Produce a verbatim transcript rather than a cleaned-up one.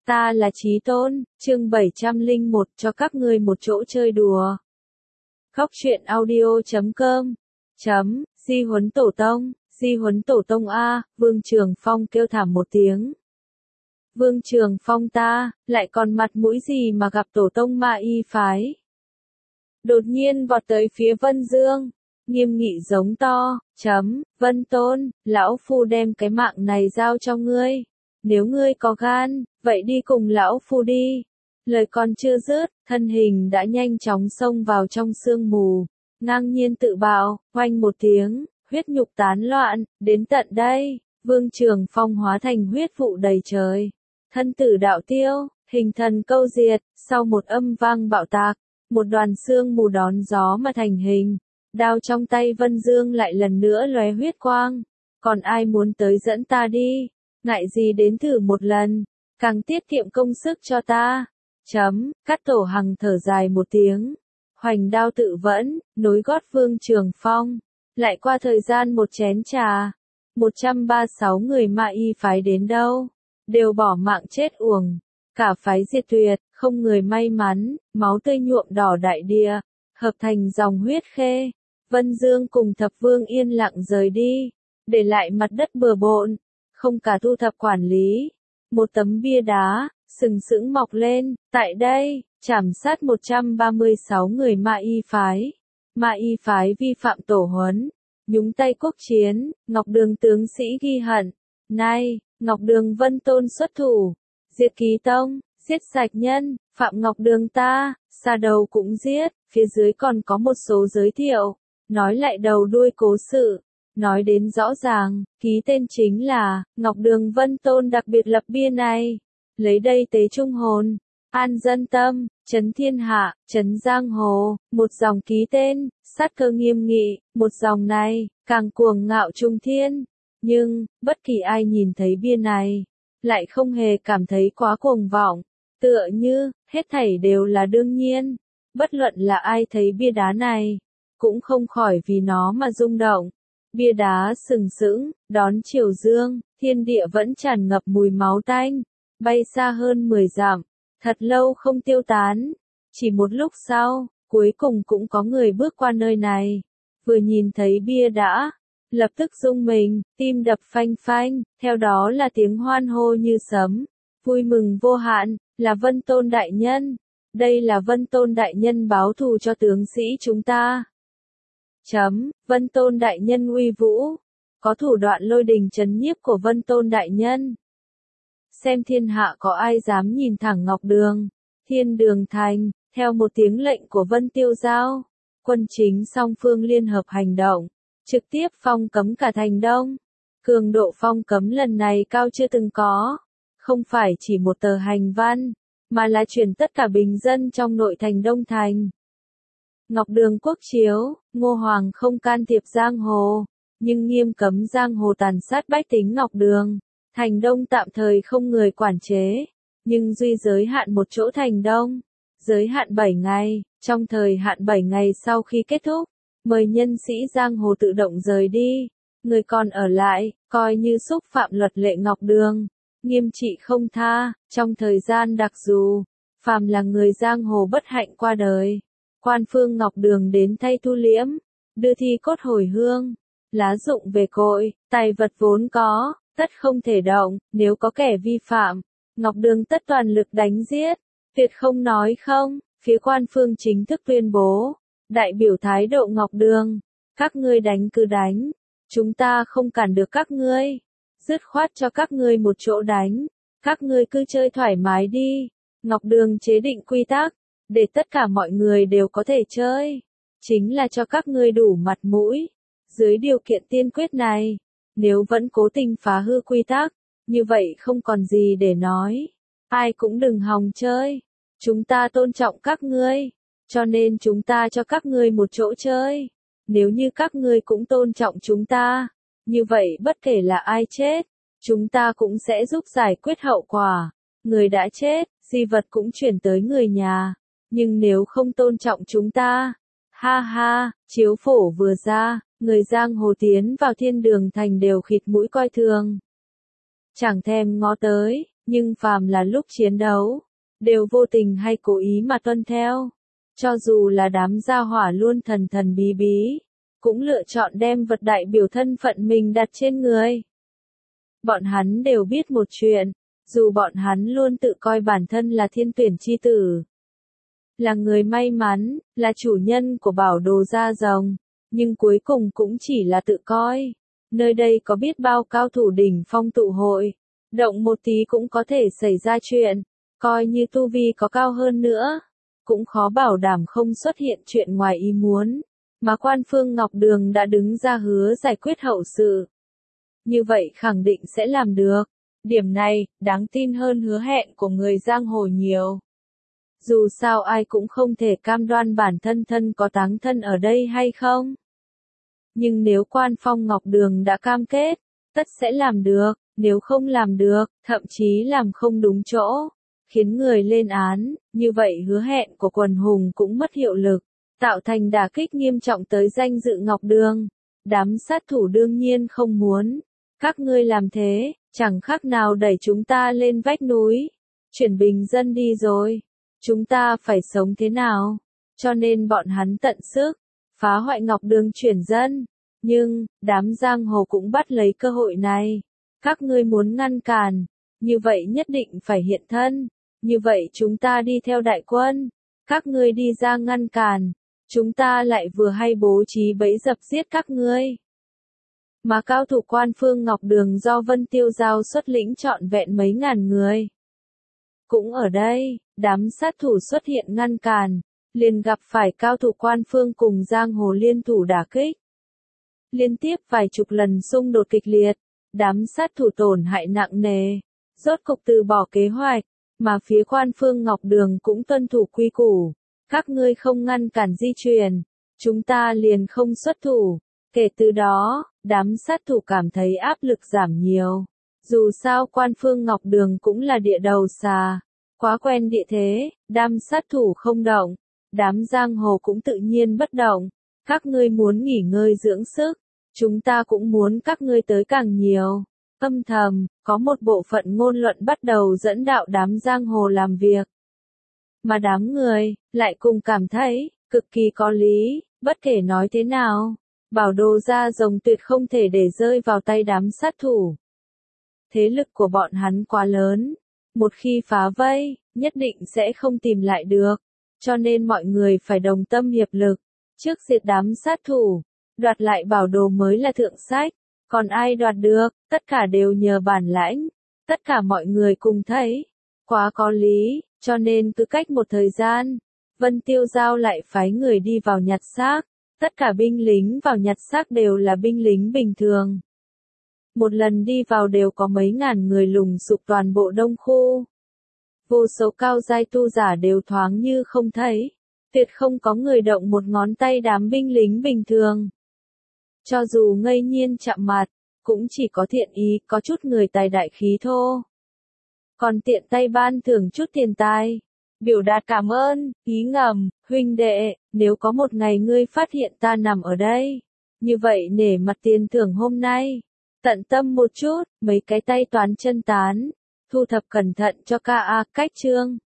Ta là Chí Tôn, chương bảy trăm lẻ một cho các ngươi một chỗ chơi đùa. Góc truyện audio chấm com chấm, Di huấn tổ tông, Di huấn tổ tông A, Vương Trường Phong kêu thảm một tiếng. Vương Trường Phong ta, lại còn mặt mũi gì mà gặp tổ tông Ma Y phái. Đột nhiên vọt tới phía Vân Dương, nghiêm nghị giống to, chấm, Vân Tôn, lão phu đem cái mạng này giao cho ngươi. Nếu ngươi có gan, vậy đi cùng lão phu đi. Lời còn chưa dứt, thân hình đã nhanh chóng xông vào trong sương mù, ngang nhiên tự bạo, oanh một tiếng, huyết nhục tán loạn, đến tận đây, Vương Trường Phong hóa thành huyết vụ đầy trời. Thân tử đạo tiêu, hình thần câu diệt, sau một âm vang bạo tạc, một đoàn sương mù đón gió mà thành hình. Đao trong tay Vân Dương lại lần nữa lóe huyết quang. Còn ai muốn tới dẫn ta đi? Ngại gì đến thử một lần, càng tiết kiệm công sức cho ta. Chấm, Cát Tổ Hằng thở dài một tiếng. Hoành đao tự vẫn, nối gót Vương Trường Phong. Lại qua thời gian một chén trà. một trăm ba mươi sáu người Ma Y phái đến đâu? Đều bỏ mạng chết uổng. Cả phái diệt tuyệt, không người may mắn, máu tươi nhuộm đỏ đại địa. Hợp thành dòng huyết khê. Vân Dương cùng Thập Vương yên lặng rời đi. Để lại mặt đất bừa bộn. Không cả thu thập quản lý. Một tấm bia đá, sừng sững mọc lên, tại đây, trảm sát một trăm ba mươi sáu người Ma Y phái. Ma Y phái vi phạm tổ huấn, nhúng tay quốc chiến, Ngọc Đường tướng sĩ ghi hận. Nay, Ngọc Đường Vân Tôn xuất thủ, diệt Ký Tông, giết sạch nhân, phạm Ngọc Đường ta, xa đầu cũng giết, phía dưới còn có một số giới thiệu, nói lại đầu đuôi cố sự. Nói đến rõ ràng, ký tên chính là, Ngọc Đường Vân Tôn đặc biệt lập bia này. Lấy đây tế trung hồn, an dân tâm, trấn thiên hạ, trấn giang hồ, một dòng ký tên, sát cơ nghiêm nghị, một dòng này, càng cuồng ngạo trung thiên. Nhưng, bất kỳ ai nhìn thấy bia này, lại không hề cảm thấy quá cuồng vọng. Tựa như, hết thảy đều là đương nhiên. Bất luận là ai thấy bia đá này, cũng không khỏi vì nó mà rung động. Bia đá sừng sững, đón chiều dương, thiên địa vẫn tràn ngập mùi máu tanh, bay xa hơn mười dặm, thật lâu không tiêu tán. Chỉ một lúc sau, cuối cùng cũng có người bước qua nơi này, vừa nhìn thấy bia đã, lập tức rung mình, tim đập phanh phanh, theo đó là tiếng hoan hô như sấm, vui mừng vô hạn, là Vân Tôn Đại Nhân. Đây là Vân Tôn Đại Nhân báo thù cho tướng sĩ chúng ta. Chấm, Vân Tôn Đại Nhân uy vũ, có thủ đoạn lôi đình trấn nhiếp của Vân Tôn Đại Nhân. Xem thiên hạ có ai dám nhìn thẳng Ngọc Đường, Thiên Đường Thành, theo một tiếng lệnh của Vân Tiêu Giao, quân chính song phương liên hợp hành động, trực tiếp phong cấm cả thành Đông. Cường độ phong cấm lần này cao chưa từng có, không phải chỉ một tờ hành văn, mà là chuyển tất cả bình dân trong nội thành Đông Thành. Ngọc Đường quốc chiếu, Ngô Hoàng không can thiệp giang hồ, nhưng nghiêm cấm giang hồ tàn sát bách tính Ngọc Đường. Thành Đông tạm thời không người quản chế, nhưng duy giới hạn một chỗ thành Đông. Giới hạn bảy ngày, trong thời hạn bảy ngày sau khi kết thúc, mời nhân sĩ giang hồ tự động rời đi. Người còn ở lại, coi như xúc phạm luật lệ Ngọc Đường, nghiêm trị không tha. Trong thời gian đặc dù, phàm là người giang hồ bất hạnh qua đời, quan phương Ngọc Đường đến thay thu liễm, đưa thi cốt hồi hương, lá dụng về cội, tài vật vốn có, tất không thể động. Nếu có kẻ vi phạm, Ngọc Đường tất toàn lực đánh giết, tuyệt không nói không. Phía quan phương chính thức tuyên bố, đại biểu thái độ Ngọc Đường, các ngươi đánh cứ đánh, chúng ta không cản được các ngươi, dứt khoát cho các ngươi một chỗ đánh, các ngươi cứ chơi thoải mái đi. Ngọc Đường chế định quy tắc, để tất cả mọi người đều có thể chơi, chính là cho các ngươi đủ mặt mũi. Dưới điều kiện tiên quyết này, nếu vẫn cố tình phá hư quy tắc, như vậy không còn gì để nói, ai cũng đừng hòng chơi. Chúng ta tôn trọng các ngươi, cho nên chúng ta cho các ngươi một chỗ chơi. Nếu như các ngươi cũng tôn trọng chúng ta, như vậy bất kể là ai chết, chúng ta cũng sẽ giúp giải quyết hậu quả. Người đã chết, di vật cũng chuyển tới người nhà. Nhưng nếu không tôn trọng chúng ta, ha ha, chiếu phổ vừa ra, người giang hồ tiến vào Thiên Đường Thành đều khịt mũi coi thường. Chẳng thèm ngó tới, Nhưng phàm là lúc chiến đấu, đều vô tình hay cố ý mà tuân theo. Cho dù là đám gia hỏa luôn thần thần bí bí, cũng lựa chọn đem vật đại biểu thân phận mình đặt trên người. Bọn hắn đều biết một chuyện, dù bọn hắn luôn tự coi bản thân là thiên tuyển chi tử, là người may mắn, là chủ nhân của bảo đồ da rồng, nhưng cuối cùng cũng chỉ là tự coi. Nơi đây có biết bao cao thủ đỉnh phong tụ hội, động một tí cũng có thể xảy ra chuyện, coi như tu vi có cao hơn nữa, cũng khó bảo đảm không xuất hiện chuyện ngoài ý muốn, mà Quan Phương Ngọc Đường đã đứng ra hứa giải quyết hậu sự. Như vậy khẳng định sẽ làm được, điểm này, đáng tin hơn hứa hẹn của người giang hồ nhiều. Dù sao ai cũng không thể cam đoan bản thân thân có táng thân ở đây hay không. Nhưng nếu Quan Phong Ngọc Đường đã cam kết, tất sẽ làm được, nếu không làm được, thậm chí làm không đúng chỗ, khiến người lên án, như vậy hứa hẹn của quần hùng cũng mất hiệu lực, tạo thành đả kích nghiêm trọng tới danh dự Ngọc Đường. Đám sát thủ đương nhiên không muốn. Các ngươi làm thế, chẳng khác nào đẩy chúng ta lên vách núi. Chuyển bình dân đi rồi. Chúng ta phải sống thế nào? Cho nên bọn hắn tận sức, phá hoại Ngọc Đường chuyển dân. Nhưng, đám giang hồ cũng bắt lấy cơ hội này. Các ngươi muốn ngăn cản, như vậy nhất định phải hiện thân. Như vậy chúng ta đi theo đại quân. Các ngươi đi ra ngăn cản. Chúng ta lại vừa hay bố trí bẫy dập giết các ngươi. Mà cao thủ Quan Phương Ngọc Đường do Vân Tiêu Giao xuất lĩnh trọn vẹn mấy ngàn người. Cũng ở đây, đám sát thủ xuất hiện ngăn cản, liền gặp phải cao thủ Quan Phương cùng giang hồ liên thủ đả kích. Liên tiếp vài chục lần xung đột kịch liệt, đám sát thủ tổn hại nặng nề, rốt cục từ bỏ kế hoạch, mà phía Quan Phương Ngọc Đường cũng tuân thủ quy củ. Các ngươi không ngăn cản di chuyển, chúng ta liền không xuất thủ. Kể từ đó, đám sát thủ cảm thấy áp lực giảm nhiều. Dù sao Quan Phương Ngọc Đường cũng là địa đầu xà, quá quen địa thế, đám sát thủ không động, đám giang hồ cũng tự nhiên bất động. Các ngươi muốn nghỉ ngơi dưỡng sức, chúng ta cũng muốn các ngươi tới càng nhiều. Âm thầm, có một bộ phận ngôn luận bắt đầu dẫn đạo đám giang hồ làm việc. Mà đám người, lại cùng cảm thấy, cực kỳ có lý, bất kể nói thế nào, bảo đồ da rồng tuyệt không thể để rơi vào tay đám sát thủ. Thế lực của bọn hắn quá lớn, một khi phá vây, nhất định sẽ không tìm lại được, cho nên mọi người phải đồng tâm hiệp lực, trước diệt đám sát thủ, đoạt lại bảo đồ mới là thượng sách, còn ai đoạt được, tất cả đều nhờ bản lãnh, tất cả mọi người cùng thấy, quá có lý. Cho nên cứ cách một thời gian, Vân Tiêu Giao lại phái người đi vào nhặt xác. Tất cả binh lính vào nhặt xác đều là binh lính bình thường. Một lần đi vào đều có mấy ngàn người lùng sục toàn bộ đông khu. Vô số cao giai tu giả đều thoáng như không thấy. Tuyệt không có người động một ngón tay đám binh lính bình thường. Cho dù ngây nhiên chạm mặt, cũng chỉ có thiện ý, có chút người tài đại khí thô. Còn tiện tay ban thưởng chút tiền tài, biểu đạt cảm ơn, ý ngầm, huynh đệ, nếu có một ngày ngươi phát hiện ta nằm ở đây, như vậy nể mặt tiền thưởng hôm nay, tận tâm một chút, mấy cái tay toán chân tán, thu thập cẩn thận cho ca a cách chương.